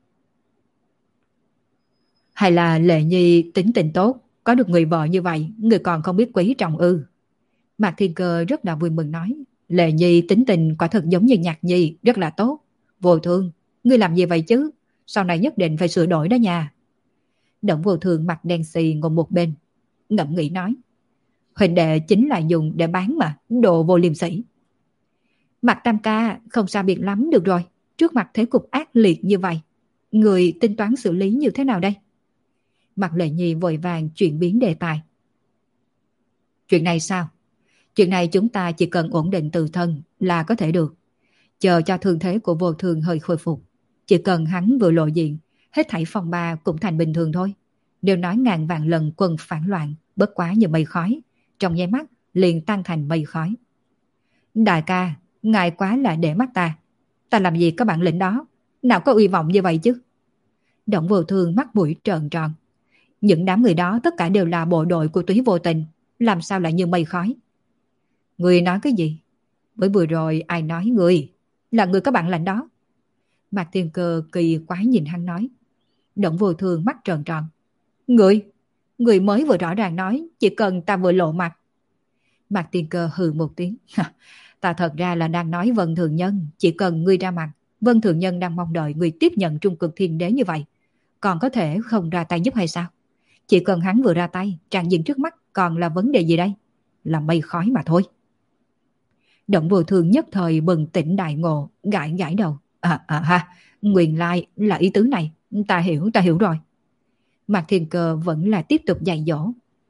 Hay là Lệ Nhi tính tình tốt, có được người vợ như vậy, người còn không biết quý trọng ư? Mạc Thiên Cơ rất là vui mừng nói. Lệ Nhi tính tình quả thật giống như Nhạc Nhi, rất là tốt. Vô Thương, ngươi làm gì vậy chứ? Sau này nhất định phải sửa đổi đó nha. Đổng Vô Thương mặt đen xì ngồi một bên, ngẫm nghĩ nói. Huynh đệ chính là dùng để bán mà, đồ vô liêm sỉ. Mạc Tam ca, không sao biệt lắm được rồi. Trước mặt thế cục ác liệt như vậy, người tính toán xử lý như thế nào đây? Mạc Lệ Nhi vội vàng chuyển biến đề tài. Chuyện này sao? Chuyện này chúng ta chỉ cần ổn định tự thân là có thể được. Chờ cho thương thế của Vô Thương hơi khôi phục. Chỉ cần hắn vừa lộ diện, hết thảy phòng ba cũng thành bình thường thôi. Đều nói ngàn vạn lần quân phản loạn, bất quá như mây khói. Trong nháy mắt liền tan thành mây khói. Đại ca, ngài quá là để mắt ta. Ta làm gì có bản lĩnh đó? Nào có uy vọng như vậy chứ? Đổng Vô Thương mắt mũi trợn tròn. Những đám người đó tất cả đều là bộ đội của Túy Vô Tình, làm sao lại như mây khói? Người nói cái gì? Mới vừa rồi ai nói người? Là người có bản lĩnh đó. Mạc Thiên Cơ kỳ quái nhìn hắn nói. Đổng Vô Thương mắt tròn tròn. Người? Người mới vừa rõ ràng nói chỉ cần ta vừa lộ mặt. Mạc Thiên Cơ hừ một tiếng. Ta thật ra là đang nói Vân Thường Nhân, chỉ cần ngươi ra mặt, Vân Thường Nhân đang mong đợi ngươi tiếp nhận Trung Cực Thiên Đế như vậy. Còn có thể không ra tay giúp hay sao? Chỉ cần hắn vừa ra tay, tràn diện trước mắt còn là vấn đề gì đây? Là mây khói mà thôi. Động Vô Thương nhất thời bừng tỉnh đại ngộ, gãi gãi đầu. À, à ha, nguyên lai là ý tứ này. Ta hiểu, ta hiểu rồi. Mạc Thiên Cơ vẫn là tiếp tục dạy dỗ.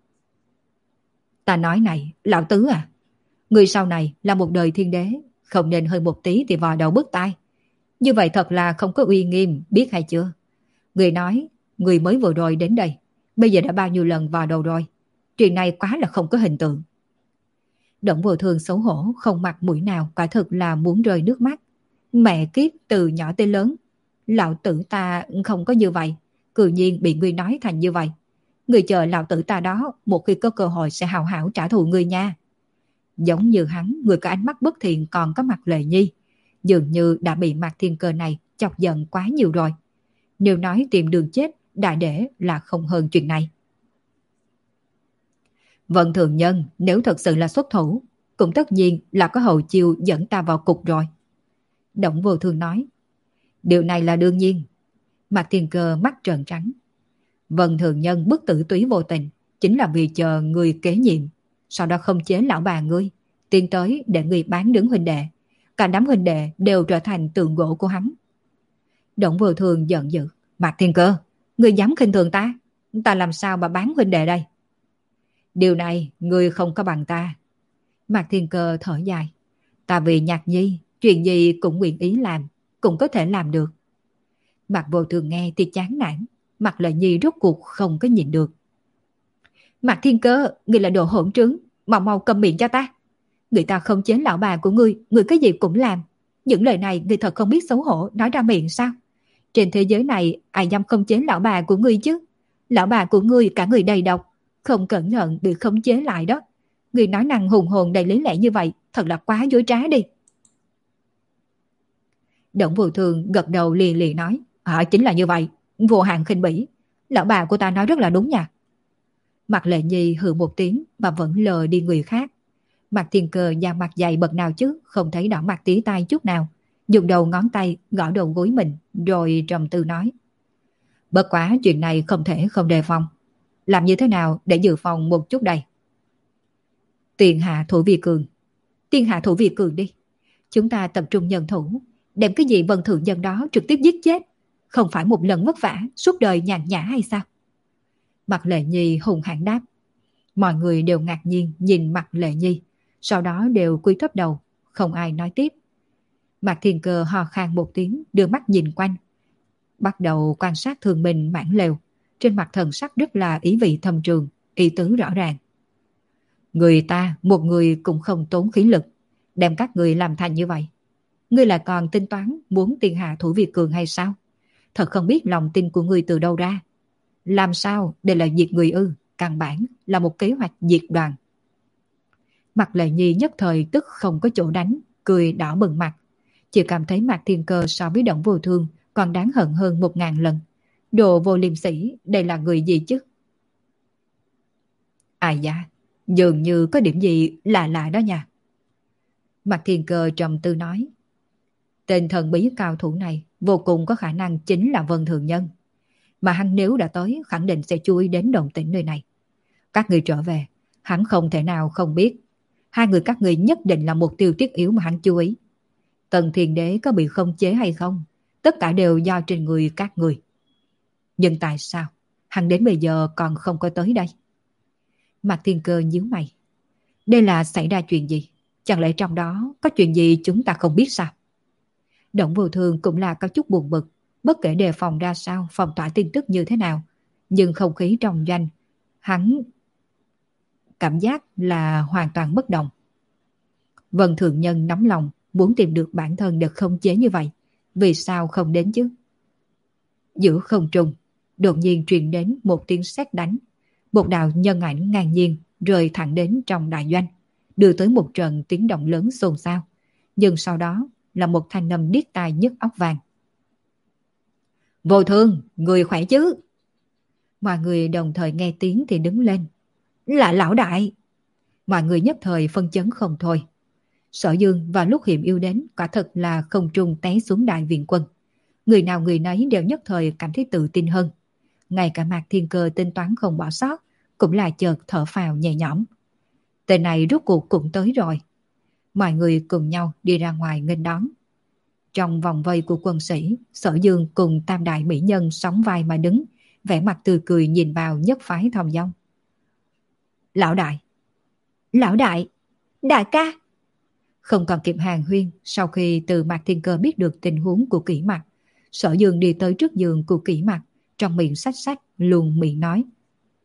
Ta nói này, lão tứ à, người sau này là một đời thiên đế, không nên hơi một tí thì vò đầu bứt tai. Như vậy thật là không có uy nghiêm, biết hay chưa? Người nói, người mới vừa rồi đến đây, bây giờ đã bao nhiêu lần vào đầu rồi. Chuyện này quá là không có hình tượng. Đổng Vô Thương xấu hổ không mặt mũi nào, quả thực là muốn rơi nước mắt. Mẹ kiếp, từ nhỏ tới lớn, lão tử ta không có như vậy, cư nhiên bị ngươi nói thành như vậy. Ngươi chờ lão tử ta đó, một khi có cơ hội sẽ hào hảo trả thù ngươi nha. Giống như hắn, người có ánh mắt bất thiện còn có mặt Lệ Nhi, dường như đã bị Mạc Thiên Cơ này chọc giận quá nhiều rồi. Nếu nói tìm đường chết, đại để là không hơn chuyện này. Vận Thường Nhân nếu thật sự là xuất thủ, cũng tất nhiên là có hậu chiêu dẫn ta vào cục rồi. Đổng Vô Thương nói. Điều này là đương nhiên. Mạc Thiên Cơ mắt trợn trắng. Vận Thường Nhân bức tử túy vô tình, chính là vì chờ người kế nhiệm, sau đó không chế lão bà ngươi, tiến tới để người bán đứng huynh đệ. Cả đám huynh đệ đều trở thành tượng gỗ của hắn. Đổng Vô Thường giận dữ. Mạc Thiên Cơ, ngươi dám khinh thường ta? Ta làm sao mà bán huynh đệ đây? Điều này ngươi không có bằng ta. Mạc Thiên Cơ thở dài. Ta vì Nhạc Nhi, chuyện gì cũng nguyện ý làm, cũng có thể làm được. Mạc Vô Thường nghe thì chán nản. Mạc Lệ Nhi rốt cuộc không có nhịn được. Mạc Thiên Cơ, ngươi là đồ hỗn trứng, mau mau cầm miệng cho ta. Người ta không chế lão bà của ngươi, ngươi cái gì cũng làm. Những lời này ngươi thật không biết xấu hổ nói ra miệng sao? Trên thế giới này ai dám không chế lão bà của ngươi chứ? Lão bà của ngươi cả người đầy độc, không cẩn thận bị khống chế lại đó. Ngươi nói năng hùng hồn đầy lý lẽ như vậy, thật là quá dối trá đi. Đổng Vô Thường gật đầu lì lì nói. À, chính là như vậy, vô hạn khinh bỉ. Lão bà của ta nói rất là đúng nha. Mạc Lệ Nhi hừ một tiếng mà vẫn lờ đi người khác. Mạc Thiên Cơ da mặt dày bậc nào chứ, không thấy đỏ mặt tí tai chút nào. Dùng đầu ngón tay gõ đầu gối mình, rồi trầm tư nói. Bất quá chuyện này không thể không đề phòng. Làm như thế nào để dự phòng một chút đây? Tiền hạ thủ vi cường. Tiền hạ thủ vi cường đi. Chúng ta tập trung nhân thủ, đem cái gì Vân Thượng Nhân đó trực tiếp giết chết. Không phải một lần vất vả, suốt đời nhàn nhã hay sao? Mạc Lệ Nhi hùng hãn đáp. Mọi người đều ngạc nhiên nhìn Mạc Lệ Nhi, sau đó đều cúi thấp đầu, không ai nói tiếp. Mạc Thiên Cơ hò khan một tiếng, đưa mắt nhìn quanh, bắt đầu quan sát Thường Minh mãn lều. Trên mặt thần sắc rất là ý vị thâm trường, ý tứ rõ ràng. Người ta một người cũng không tốn khí lực, đem các người làm thành như vậy. Ngươi là còn tính toán muốn tiền hạ thủ vi cường hay sao? Thật không biết lòng tin của ngươi từ đâu ra. Làm sao để là diệt người ư? Căn bản là một kế hoạch diệt đoàn. Mạc Lệ Nhi nhất thời tức không có chỗ đánh, cười đỏ bừng mặt. Chỉ cảm thấy Mạc Thiên Cơ so với Đổng Vô Thương còn đáng hận hơn một ngàn lần. Đồ vô liêm sỉ, đây là người gì chứ? Ai da, dường như có điểm gì lạ lạ đó nha. Mạc Thiên Cơ trầm tư nói. Tên thần bí cao thủ này vô cùng có khả năng chính là Vân Thường Nhân. Mà hắn nếu đã tới khẳng định sẽ chú ý đến động tĩnh nơi này. Các người trở về, hắn không thể nào không biết. Hai người các người nhất định là mục tiêu thiết yếu mà hắn chú ý. Tần Thiên Đế có bị khống chế hay không, tất cả đều do trên người các người. Nhưng tại sao hắn đến bây giờ còn không có tới đây? Mạc Thiên Cơ nhíu mày. Đây là xảy ra chuyện gì? Chẳng lẽ trong đó có chuyện gì chúng ta không biết sao? Đổng Vô Thường cũng là có chút buồn bực. Bất kể đề phòng ra sao, phong tỏa tin tức như thế nào, nhưng không khí trong doanh, hắn cảm giác là hoàn toàn bất động. Vân Thượng Nhân nóng lòng, muốn tìm được bản thân được khống chế như vậy. Vì sao không đến chứ? Giữa không trung, đột nhiên truyền đến một tiếng sét đánh. Một đạo nhân ảnh ngang nhiên rơi thẳng đến trong đại doanh, đưa tới một trận tiếng động lớn xôn xao. Nhưng sau đó là một thanh âm điếc tai nhức óc vàng. Vô Thương, người khỏe chứ? Mọi người đồng thời nghe tiếng thì đứng lên. Là lão đại! Mọi người nhất thời phân chấn không thôi. Sở Dương vào lúc hiểm yêu đến quả thật là không trung té xuống đại viện quân. Người nào người nấy đều nhất thời cảm thấy tự tin hơn. Ngay cả Mạc Thiên Cơ tính toán không bỏ sót cũng là chợt thở phào nhẹ nhõm. Tên này rốt cuộc cũng tới rồi. Mọi người cùng nhau đi ra ngoài nghênh đón. Trong vòng vây của quân sĩ, Sở Dương cùng tam đại mỹ nhân sóng vai mà đứng, vẻ mặt tươi cười nhìn vào nhất phái Thông Dong. Lão đại! Lão đại! Đại ca! Không còn kịp hàng huyên, sau khi từ Mạc Thiên Cơ biết được tình huống của Kỷ Mặc, Sở Dương đi tới trước giường của Kỷ Mặc, trong miệng xách xách luôn miệng nói.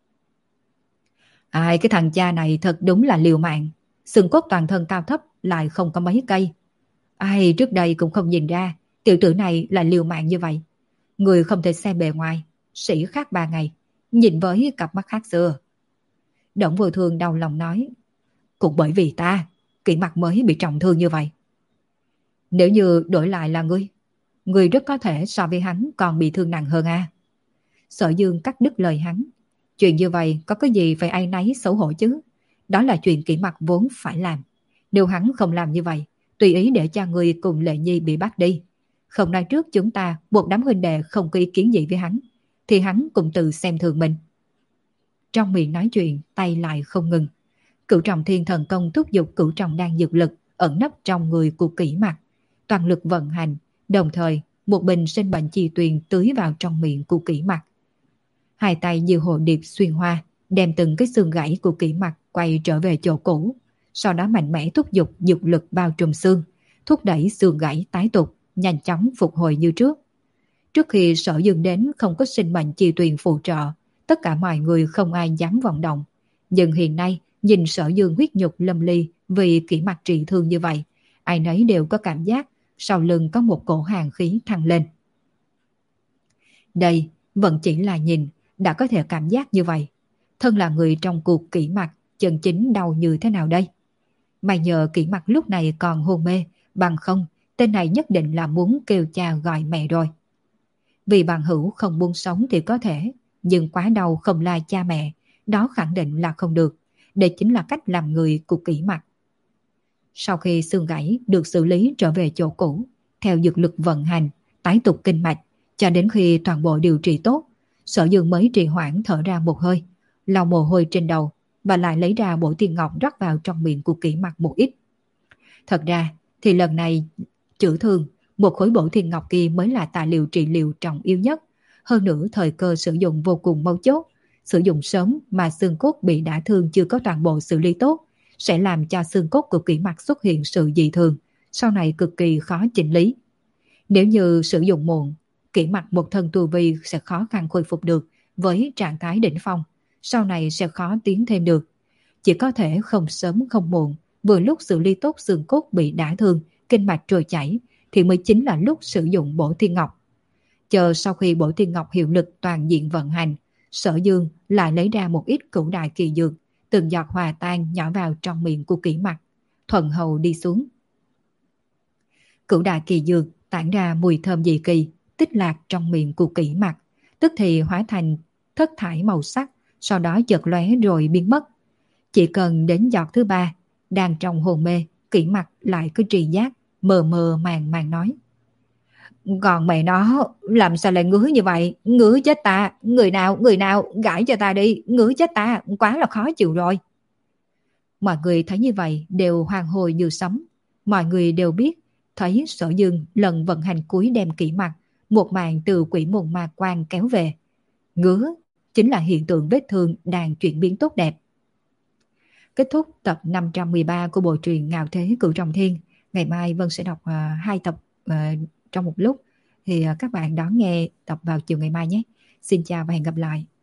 Ai, cái thằng cha này thật đúng là liều mạng. Xương cốt toàn thân cao thấp lại không có mấy cây. Ai, trước đây cũng không nhìn ra tiểu tử này là liều mạng như vậy. Người không thể xem bề ngoài, sĩ khác ba ngày, nhìn với cặp mắt khác xưa. Đổng Vô Thương đau lòng nói, cũng bởi vì ta, Kỷ Mặc mới bị trọng thương như vậy. Nếu như đổi lại là ngươi, ngươi rất có thể so với hắn còn bị thương nặng hơn a. Sở Dương cắt đứt lời hắn. Chuyện như vậy có cái gì phải áy náy xấu hổ chứ? Đó là chuyện Kỷ Mặc vốn phải làm. Nếu hắn không làm như vậy, tùy ý để cho ngươi cùng Lệ Nhi bị bắt đi. Không nói trước chúng ta một đám huynh đệ không có ý kiến gì với hắn, thì hắn cũng tự xem thường mình. Trong miệng nói chuyện, tay lại không ngừng. Cửu Trọng Thiên thần công thúc giục Cửu Trọng Đan dược lực ẩn nấp trong người của Kỷ Mặc, toàn lực vận hành, đồng thời một bình sinh mệnh chi tuyền tưới vào trong miệng của Kỷ Mặc. Hai tay như hồ điệp xuyên hoa, đem từng cái xương gãy của Kỷ Mặc quay trở về chỗ cũ, sau đó mạnh mẽ thúc giục dược lực bao trùm xương, thúc đẩy xương gãy tái tục, nhanh chóng phục hồi như trước. Trước khi Sở Dương đến không có sinh mệnh chi tuyền phụ trợ, tất cả mọi người không ai dám vọng động. Nhưng hiện nay, nhìn Sở Dương huyết nhục lâm ly vì Kỷ Mặc trị thương như vậy, ai nấy đều có cảm giác sau lưng có một cổ hàn khí thăng lên. Đây vẫn chỉ là nhìn, đã có thể cảm giác như vậy. Thân là người trong cuộc Kỷ Mặc, chân chính đau như thế nào đây? Mà nhờ Kỷ Mặc lúc này còn hôn mê, bằng không, tên này nhất định là muốn kêu cha gọi mẹ rồi. Vì bằng hữu không buông sống thì có thể, nhưng quá đau không la cha mẹ, đó khẳng định là không được. Đây chính là cách làm người của Kỷ Mặc. Sau khi xương gãy được xử lý trở về chỗ cũ, theo dược lực vận hành, tái tục kinh mạch, cho đến khi toàn bộ điều trị tốt, Sở Dương mới trì hoãn thở ra một hơi, lau mồ hôi trên đầu và lại lấy ra bổ tiên ngọc rót vào trong miệng của Kỷ Mặc một ít. Thật ra thì lần này chữa thương, một khối bổ tiên ngọc kia mới là tài liệu trị liệu trọng yếu nhất. Hơn nữa thời cơ sử dụng vô cùng mấu chốt, sử dụng sớm mà xương cốt bị đả thương chưa có toàn bộ xử lý tốt, sẽ làm cho xương cốt của Kỷ Mặc xuất hiện sự dị thường, sau này cực kỳ khó chỉnh lý. Nếu như sử dụng muộn, Kỷ Mặc một thân tu vi sẽ khó khăn khôi phục được với trạng thái đỉnh phong, sau này sẽ khó tiến thêm được. Chỉ có thể không sớm không muộn, vừa lúc xử lý tốt xương cốt bị đả thương, kinh mạch trôi chảy, thì mới chính là lúc sử dụng bổ thiên ngọc. Chờ sau khi bổ thiên ngọc hiệu lực toàn diện vận hành, Sở Dương lại lấy ra một ít cửu đại kỳ dược, từng giọt hòa tan nhỏ vào trong miệng của Kỷ Mặc, thuận hầu đi xuống. Cửu đại kỳ dược tản ra mùi thơm dị kỳ, tích lạc trong miệng của Kỷ Mặc, tức thì hóa thành thất thải màu sắc, sau đó chợt lóe rồi biến mất. Chỉ cần đến giọt thứ ba, đang trong hồn mê, Kỷ Mặc lại cứ tri giác, mờ mờ màng màng nói. Còn mẹ nó, làm sao lại ngứa như vậy? Ngứa chết ta, người nào, người nào, gãi cho ta đi, ngứa chết ta, quá là khó chịu rồi. Mọi người thấy như vậy đều hoàng hồi như sấm. Mọi người đều biết, thấy Sở Dương lần vận hành cuối đem Kỷ Mặc, một màn từ quỷ môn ma quan kéo về. Ngứa chính là hiện tượng vết thương đang chuyển biến tốt đẹp. Kết thúc tập năm trăm mười ba của bộ truyện Ngạo Thế Cửu Trọng Thiên. Ngày mai Vân sẽ đọc uh, hai tập uh, trong một lúc. Thì uh, các bạn đón nghe tập vào chiều ngày mai nhé. Xin chào và hẹn gặp lại.